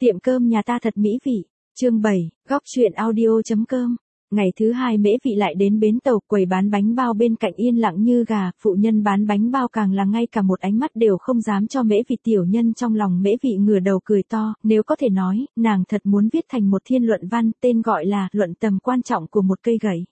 Tiệm cơm nhà ta thật mỹ vị. Chương 7, góc truyện audio.com. Ngày thứ hai Mễ Vị lại đến bến tàu, quầy bán bánh bao bên cạnh yên lặng như gà, phụ nhân bán bánh bao càng là ngay cả một ánh mắt đều không dám cho Mễ Vị. Tiểu nhân trong lòng Mễ Vị ngửa đầu cười to, nếu có thể nói, nàng thật muốn viết thành một thiên luận văn, tên gọi là Luận tầm quan trọng của một cây gậy.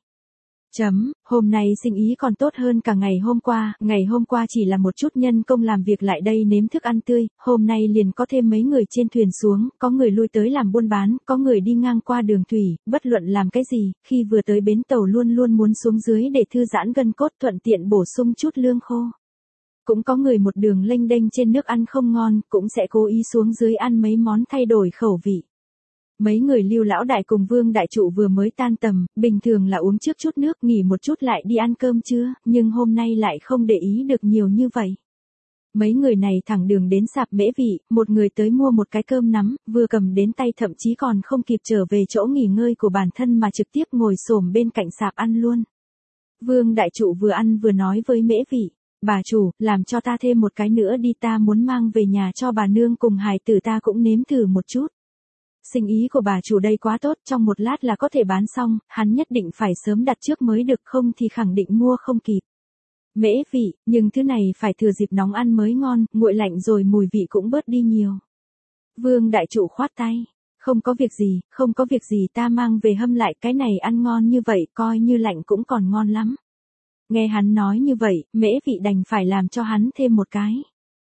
Hôm nay sinh ý còn tốt hơn cả ngày hôm qua chỉ là một chút nhân công làm việc lại đây nếm thức ăn tươi, hôm nay liền có thêm mấy người trên thuyền xuống, có người lui tới làm buôn bán, có người đi ngang qua đường thủy, bất luận làm cái gì, khi vừa tới bến tàu luôn luôn muốn xuống dưới để thư giãn gân cốt thuận tiện bổ sung chút lương khô. Cũng có người một đường lênh đênh trên nước ăn không ngon, cũng sẽ cố ý xuống dưới ăn mấy món thay đổi khẩu vị. Mấy người Lưu lão đại cùng Vương đại trụ vừa mới tan tầm, bình thường là uống trước chút nước nghỉ một chút lại đi ăn cơm trưa, nhưng hôm nay lại không để ý được nhiều như vậy. Mấy người này thẳng đường đến sạp Mễ Vị, một người tới mua một cái cơm nắm, vừa cầm đến tay thậm chí còn không kịp trở về chỗ nghỉ ngơi của bản thân mà trực tiếp ngồi xổm bên cạnh sạp ăn luôn. Vương đại trụ vừa ăn vừa nói với Mễ Vị, bà chủ, làm cho ta thêm một cái nữa đi, ta muốn mang về nhà cho bà nương cùng hài tử ta cũng nếm thử một chút. Sinh ý của bà chủ đây quá tốt, trong một lát là có thể bán xong, hắn nhất định phải sớm đặt trước mới được, không thì khẳng định mua không kịp. Mễ Vị, nhưng thứ này phải thừa dịp nóng ăn mới ngon, nguội lạnh rồi mùi vị cũng bớt đi nhiều. Vương đại trụ khoát tay, không có việc gì ta mang về hâm lại, cái này ăn ngon như vậy coi như lạnh cũng còn ngon lắm. Nghe hắn nói như vậy, Mễ Vị đành phải làm cho hắn thêm một cái.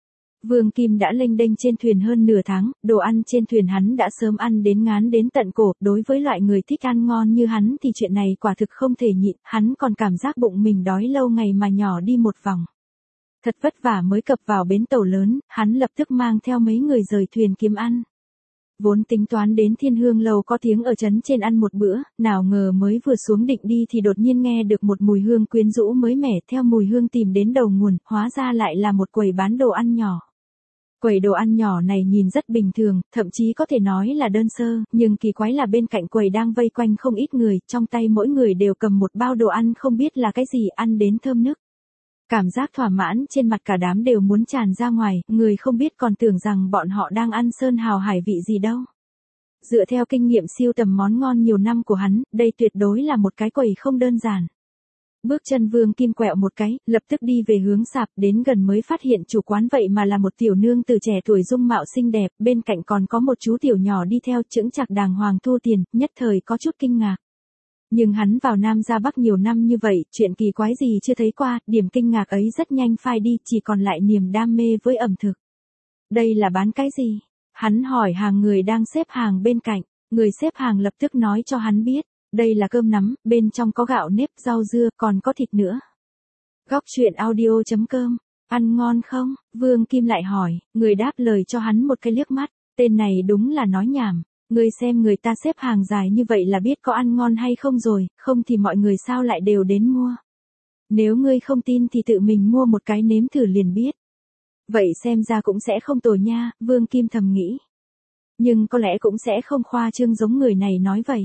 Vương Kim đã lênh đênh trên thuyền hơn nửa tháng, đồ ăn trên thuyền hắn đã sớm ăn đến ngán đến tận cổ, đối với loại người thích ăn ngon như hắn thì chuyện này quả thực không thể nhịn, hắn còn cảm giác bụng mình đói lâu ngày mà nhỏ đi một vòng. Thật vất vả mới cập vào bến tàu lớn, hắn lập tức mang theo mấy người rời thuyền kiếm ăn. Vốn tính toán đến Thiên Hương Lầu có tiếng ở trấn trên ăn một bữa, nào ngờ mới vừa xuống định đi thì đột nhiên nghe được một mùi hương quyến rũ mới mẻ, theo mùi hương tìm đến đầu nguồn, hóa ra lại là một quầy bán đồ ăn nhỏ. Quầy đồ ăn nhỏ này nhìn rất bình thường, thậm chí có thể nói là đơn sơ, nhưng kỳ quái là bên cạnh quầy đang vây quanh không ít người, trong tay mỗi người đều cầm một bao đồ ăn không biết là cái gì, ăn đến thơm nức. Cảm giác thỏa mãn trên mặt cả đám đều muốn tràn ra ngoài, người không biết còn tưởng rằng bọn họ đang ăn sơn hào hải vị gì đâu. Dựa theo kinh nghiệm siêu tầm món ngon nhiều năm của hắn, đây tuyệt đối là một cái quầy không đơn giản. Bước chân Vương Kim quẹo một cái, lập tức đi về hướng sạp, đến gần mới phát hiện chủ quán vậy mà là một tiểu nương từ trẻ tuổi dung mạo xinh đẹp, bên cạnh còn có một chú tiểu nhỏ đi theo chững chạc đàng hoàng thu tiền, nhất thời có chút kinh ngạc. Nhưng hắn vào Nam ra Bắc nhiều năm như vậy, chuyện kỳ quái gì chưa thấy qua, điểm kinh ngạc ấy rất nhanh phai đi, chỉ còn lại niềm đam mê với ẩm thực. Đây là bán cái gì? Hắn hỏi hàng người đang xếp hàng bên cạnh, người xếp hàng lập tức nói cho hắn biết. Đây là cơm nắm, bên trong có gạo nếp, rau dưa, còn có thịt nữa. Góc truyện audio.com, ăn ngon không? Vương Kim lại hỏi, người đáp lời cho hắn một cái liếc mắt, tên này đúng là nói nhảm, ngươi xem người ta xếp hàng dài như vậy là biết có ăn ngon hay không rồi, không thì mọi người sao lại đều đến mua. Nếu ngươi không tin thì tự mình mua một cái nếm thử liền biết. Vậy xem ra cũng sẽ không tồi nha, Vương Kim thầm nghĩ. Nhưng có lẽ cũng sẽ không khoa trương giống người này nói vậy.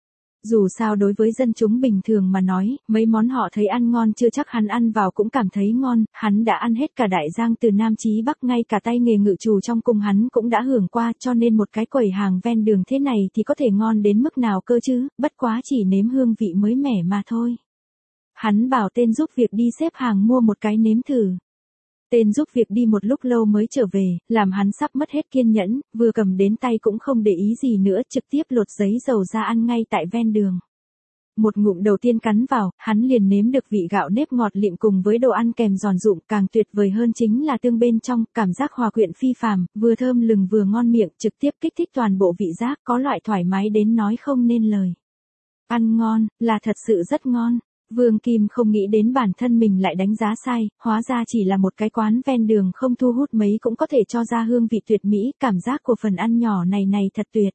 Dù sao đối với dân chúng bình thường mà nói, mấy món họ thấy ăn ngon chưa chắc hắn ăn vào cũng cảm thấy ngon, hắn đã ăn hết cả Đại Giang từ Nam chí Bắc, ngay cả tay nghề ngự trù trong cung hắn cũng đã hưởng qua, cho nên một cái quầy hàng ven đường thế này thì có thể ngon đến mức nào cơ chứ, bất quá chỉ nếm hương vị mới mẻ mà thôi. Hắn bảo tên giúp việc đi xếp hàng mua một cái nếm thử. Tên giúp việc đi một lúc lâu mới trở về, làm hắn sắp mất hết kiên nhẫn, vừa cầm đến tay cũng không để ý gì nữa, trực tiếp lột giấy dầu ra ăn ngay tại ven đường. Một ngụm đầu tiên cắn vào, hắn liền nếm được vị gạo nếp ngọt lịm cùng với đồ ăn kèm giòn rụm, càng tuyệt vời hơn chính là tương bên trong, cảm giác hòa quyện phi phàm, vừa thơm lừng vừa ngon miệng, trực tiếp kích thích toàn bộ vị giác, có loại thoải mái đến nói không nên lời. Ăn ngon, là thật sự rất ngon. Vương Kim không nghĩ đến bản thân mình lại đánh giá sai, hóa ra chỉ là một cái quán ven đường không thu hút mấy cũng có thể cho ra hương vị tuyệt mỹ, cảm giác của phần ăn nhỏ này thật tuyệt.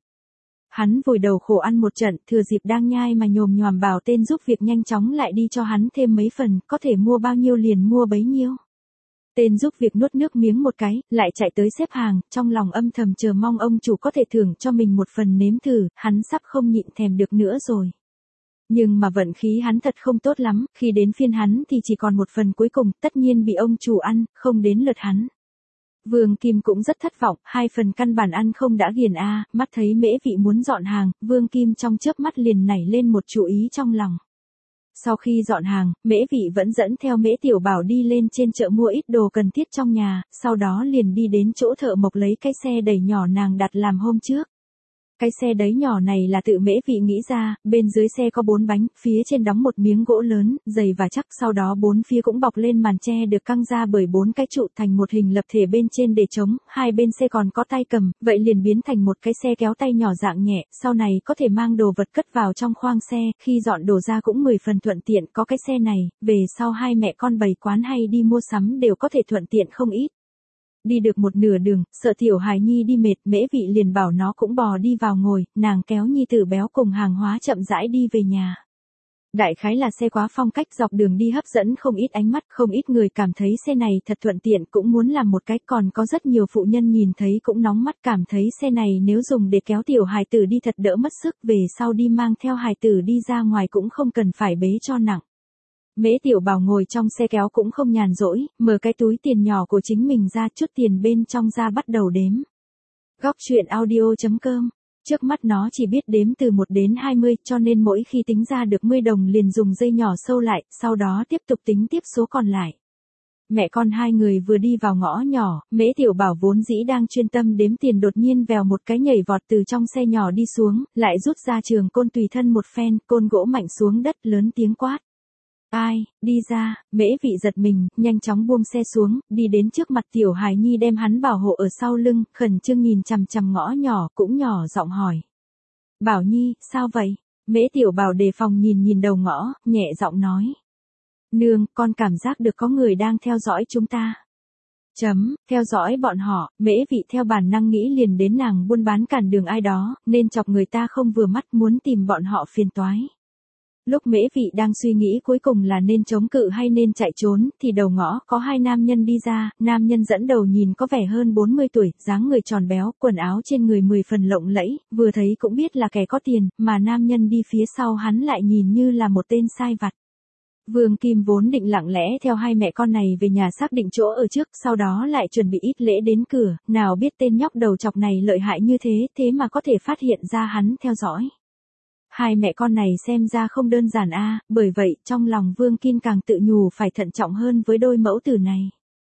Hắn vùi đầu khổ ăn một trận, thừa dịp đang nhai mà nhồm nhoàm bảo tên giúp việc nhanh chóng lại đi cho hắn thêm mấy phần, có thể mua bao nhiêu liền mua bấy nhiêu. Tên giúp việc nuốt nước miếng một cái, lại chạy tới xếp hàng, trong lòng âm thầm chờ mong ông chủ có thể thưởng cho mình một phần nếm thử, hắn sắp không nhịn thèm được nữa rồi. Nhưng mà vận khí hắn thật không tốt lắm, khi đến phiên hắn thì chỉ còn một phần cuối cùng, tất nhiên bị ông chủ ăn, không đến lượt hắn. Vương Kim cũng rất thất vọng, 2 phần căn bản ăn không đã ghiền a, mắt thấy Mễ Vị muốn dọn hàng, Vương Kim trong chớp mắt liền nảy lên một chủ ý trong lòng. Sau khi dọn hàng, Mễ Vị vẫn dẫn theo Mễ Tiểu Bảo đi lên trên chợ mua ít đồ cần thiết trong nhà, sau đó liền đi đến chỗ thợ mộc lấy cái xe đẩy nhỏ nàng đặt làm hôm trước. Cái xe đẩy nhỏ này là tự Mễ Vị nghĩ ra, bên dưới xe có 4 bánh, phía trên đóng một miếng gỗ lớn, dày và chắc, sau đó 4 phía cũng bọc lên màn tre được căng ra bởi 4 cái trụ thành một hình lập thể bên trên để chống, 2 bên xe còn có tay cầm, vậy liền biến thành một cái xe kéo tay nhỏ dạng nhẹ, sau này có thể mang đồ vật cất vào trong khoang xe, khi dọn đồ ra cũng 10 phần thuận tiện, có cái xe này, về sau hai mẹ con bày quán hay đi mua sắm đều có thể thuận tiện không ít. Đi được một nửa đường, sợ Tiểu Hài Nhi đi mệt, Mễ Vị liền bảo nó cũng bò đi vào ngồi, nàng kéo Nhi Tử béo cùng hàng hóa chậm rãi đi về nhà. Đại khái là xe quá phong cách dọc đường đi hấp dẫn không ít ánh mắt, không ít người cảm thấy xe này thật thuận tiện cũng muốn làm một cái, còn có rất nhiều phụ nhân nhìn thấy cũng nóng mắt cảm thấy xe này nếu dùng để kéo tiểu hài tử đi thật đỡ mất sức, về sau đi mang theo hài tử đi ra ngoài cũng không cần phải bế cho nặng. Mễ Tiểu Bảo ngồi trong xe kéo cũng không nhàn rỗi, mở cái túi tiền nhỏ của chính mình ra, chút tiền bên trong ra bắt đầu đếm. Góc truyện audio.com. Trước mắt nó chỉ biết đếm từ 1 đến 20, cho nên mỗi khi tính ra được 10 đồng liền dùng dây nhỏ sâu lại, sau đó tiếp tục tính tiếp số còn lại. Mẹ con hai người vừa đi vào ngõ nhỏ, Mễ Tiểu Bảo vốn dĩ đang chuyên tâm đếm tiền đột nhiên vèo một cái nhảy vọt từ trong xe nhỏ đi xuống, lại rút ra trường côn tùy thân một phen, côn gỗ mạnh xuống đất lớn tiếng quát. Ai, đi ra, Mễ Vị giật mình, nhanh chóng buông xe xuống, đi đến trước mặt Tiểu Hài Nhi đem hắn bảo hộ ở sau lưng, khẩn trương nhìn chằm chằm ngõ nhỏ, cũng nhỏ giọng hỏi. Bảo Nhi, sao vậy? Mễ Tiểu Bảo đề phòng nhìn nhìn đầu ngõ, nhẹ giọng nói. Nương, con cảm giác được có người đang theo dõi chúng ta. Theo dõi bọn họ, Mễ Vị theo bản năng nghĩ liền đến nàng buôn bán cản đường ai đó, nên chọc người ta không vừa mắt muốn tìm bọn họ phiền toái. Lúc Mễ Vị đang suy nghĩ cuối cùng là nên chống cự hay nên chạy trốn, thì đầu ngõ có 2 nam nhân đi ra, nam nhân dẫn đầu nhìn có vẻ hơn 40 tuổi, dáng người tròn béo, quần áo trên người 10 phần lộng lẫy, vừa thấy cũng biết là kẻ có tiền, mà nam nhân đi phía sau hắn lại nhìn như là một tên sai vặt. Vương Kim vốn định lặng lẽ theo hai mẹ con này về nhà xác định chỗ ở trước, sau đó lại chuẩn bị ít lễ đến cửa, nào biết tên nhóc đầu chọc này lợi hại như thế, thế mà có thể phát hiện ra hắn theo dõi. Hai mẹ con này xem ra không đơn giản a, bởi vậy trong lòng Vương Kim càng tự nhủ phải thận trọng hơn với đôi mẫu tử này.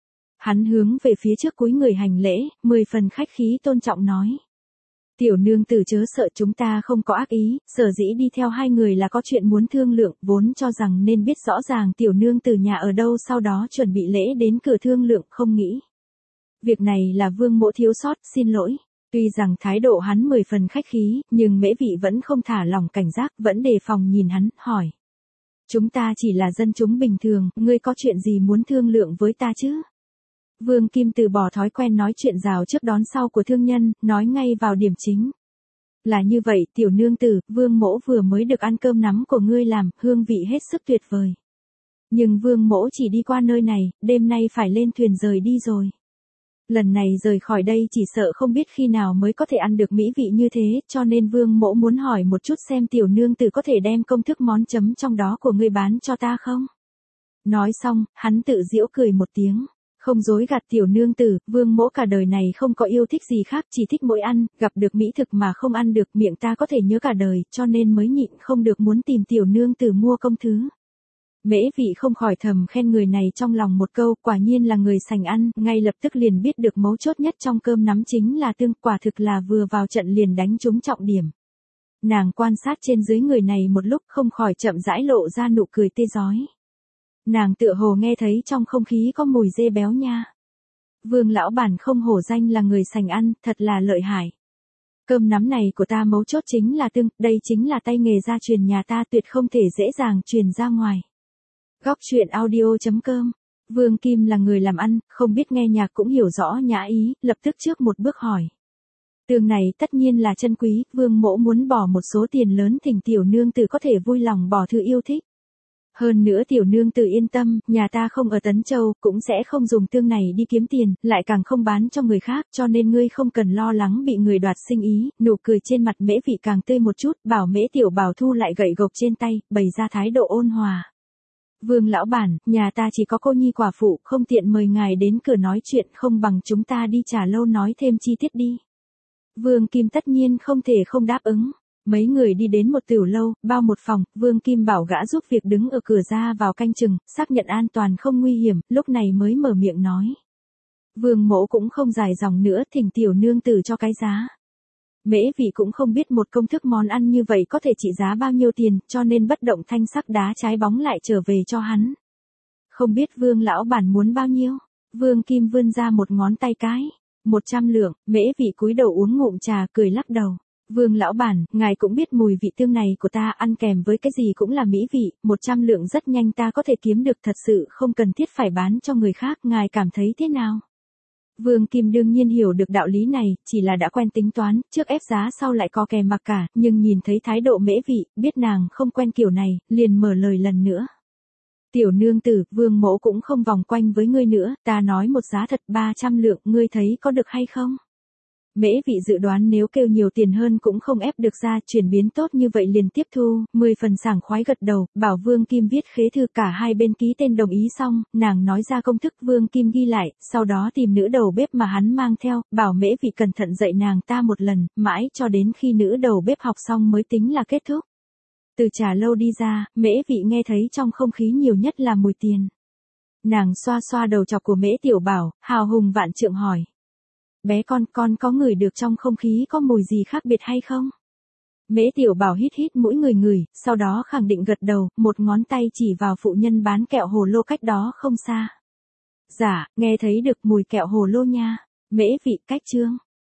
Hắn hướng về phía trước cúi người hành lễ, 10 phần khách khí tôn trọng nói. Tiểu nương tử chớ sợ, chúng ta không có ác ý, sở dĩ đi theo hai người là có chuyện muốn thương lượng, vốn cho rằng nên biết rõ ràng tiểu nương tử nhà ở đâu sau đó chuẩn bị lễ đến cửa thương lượng, không nghĩ. Việc này là Vương mỗ thiếu sót, xin lỗi. Tuy rằng thái độ hắn 10 phần khách khí, nhưng Mễ Vị vẫn không thả lỏng cảnh giác, vẫn đề phòng nhìn hắn, hỏi. Chúng ta chỉ là dân chúng bình thường, ngươi có chuyện gì muốn thương lượng với ta chứ? Vương Kim từ bỏ thói quen nói chuyện rào trước đón sau của thương nhân, nói ngay vào điểm chính. Là như vậy, tiểu nương tử, Vương mỗ vừa mới được ăn cơm nắm của ngươi làm, hương vị hết sức tuyệt vời. Nhưng Vương mỗ chỉ đi qua nơi này, đêm nay phải lên thuyền rời đi rồi. Lần này rời khỏi đây chỉ sợ không biết khi nào mới có thể ăn được mỹ vị như thế, cho nên Vương mỗ muốn hỏi một chút xem tiểu nương tử có thể đem công thức món chấm trong đó của ngươi bán cho ta không? Nói xong, hắn tự giễu cười một tiếng. Không dối gạt tiểu nương tử, Vương mỗ cả đời này không có yêu thích gì khác, chỉ thích mỗi ăn, gặp được mỹ thực mà không ăn được, miệng ta có thể nhớ cả đời, cho nên mới nhịn không được muốn tìm tiểu nương tử mua công thứ. Mễ Vị không khỏi thầm khen người này trong lòng một câu, quả nhiên là người sành ăn, ngay lập tức liền biết được mấu chốt nhất trong cơm nắm chính là tương, quả thực là vừa vào trận liền đánh trúng trọng điểm. Nàng quan sát trên dưới người này một lúc không khỏi chậm rãi lộ ra nụ cười tê rói. Nàng tựa hồ nghe thấy trong không khí có mùi dê béo nha. Vương lão bản không hổ danh là người sành ăn, thật là lợi hại. Cơm nắm này của ta mấu chốt chính là tương, đây chính là tay nghề gia truyền nhà ta, tuyệt không thể dễ dàng truyền ra ngoài. Góc truyện audio.com. Vương Kim là người làm ăn, không biết nghe nhạc cũng hiểu rõ nhã ý, lập tức trước một bước hỏi. Tương này tất nhiên là chân quý, Vương mỗ muốn bỏ một số tiền lớn thỉnh tiểu nương tử có thể vui lòng bỏ thứ yêu thích. Hơn nữa tiểu nương tử yên tâm, nhà ta không ở Tấn Châu, cũng sẽ không dùng tương này đi kiếm tiền, lại càng không bán cho người khác, cho nên ngươi không cần lo lắng bị người đoạt sinh ý. Nụ cười trên mặt Mễ Vị càng tươi một chút, bảo Mễ Tiểu Bảo thu lại gậy gộc trên tay, bày ra thái độ ôn hòa. Vương lão bản, nhà ta chỉ có cô nhi quả phụ, không tiện mời ngài đến cửa nói chuyện, không bằng chúng ta đi trà lâu nói thêm chi tiết đi. Vương Kim tất nhiên không thể không đáp ứng. Mấy người đi đến một tiểu lâu, bao một phòng, Vương Kim bảo gã giúp việc đứng ở cửa ra vào canh chừng, xác nhận an toàn không nguy hiểm, lúc này mới mở miệng nói. Vương mỗ cũng không dài dòng nữa, thỉnh tiểu nương tử cho cái giá. Mễ Vị cũng không biết một công thức món ăn như vậy có thể trị giá bao nhiêu tiền, cho nên bất động thanh sắc đá trái bóng lại trở về cho hắn. Không biết Vương lão bản muốn bao nhiêu? Vương Kim vươn ra một ngón tay cái. 100 lượng, Mễ Vị cúi đầu uống ngụm trà, cười lắc đầu. Vương lão bản, ngài cũng biết mùi vị tương này của ta, ăn kèm với cái gì cũng là mỹ vị, 100 lượng rất nhanh ta có thể kiếm được, thật sự không cần thiết phải bán cho người khác, ngài cảm thấy thế nào? Vương Kim đương nhiên hiểu được đạo lý này, chỉ là đã quen tính toán, trước ép giá sau lại co kè mặc cả, nhưng nhìn thấy thái độ Mễ Vị, biết nàng không quen kiểu này, liền mở lời lần nữa. Tiểu nương tử, Vương mỗ cũng không vòng quanh với ngươi nữa, ta nói một giá thật 300 lượng, ngươi thấy có được hay không? Mễ Vị dự đoán nếu kêu nhiều tiền hơn cũng không ép được ra, chuyển biến tốt như vậy liền tiếp thu, 10 phần sảng khoái gật đầu, bảo Vương Kim viết khế thư, cả hai bên ký tên đồng ý xong, nàng nói ra công thức, Vương Kim ghi lại, sau đó tìm nữ đầu bếp mà hắn mang theo, bảo Mễ Vị cẩn thận dạy nàng ta một lần, mãi cho đến khi nữ đầu bếp học xong mới tính là kết thúc. Từ trà lâu đi ra, Mễ Vị nghe thấy trong không khí nhiều nhất là mùi tiền. Nàng xoa xoa đầu chọc của Mễ Tiểu Bảo, hào hùng vạn trượng hỏi. Bé con có ngửi được trong không khí có mùi gì khác biệt hay không? Mễ Tiểu Bảo hít hít mũi ngửi, sau đó khẳng định gật đầu, một ngón tay chỉ vào phụ nhân bán kẹo hồ lô cách đó không xa. Dạ, nghe thấy được mùi kẹo hồ lô nha. Mễ Vị cách chương.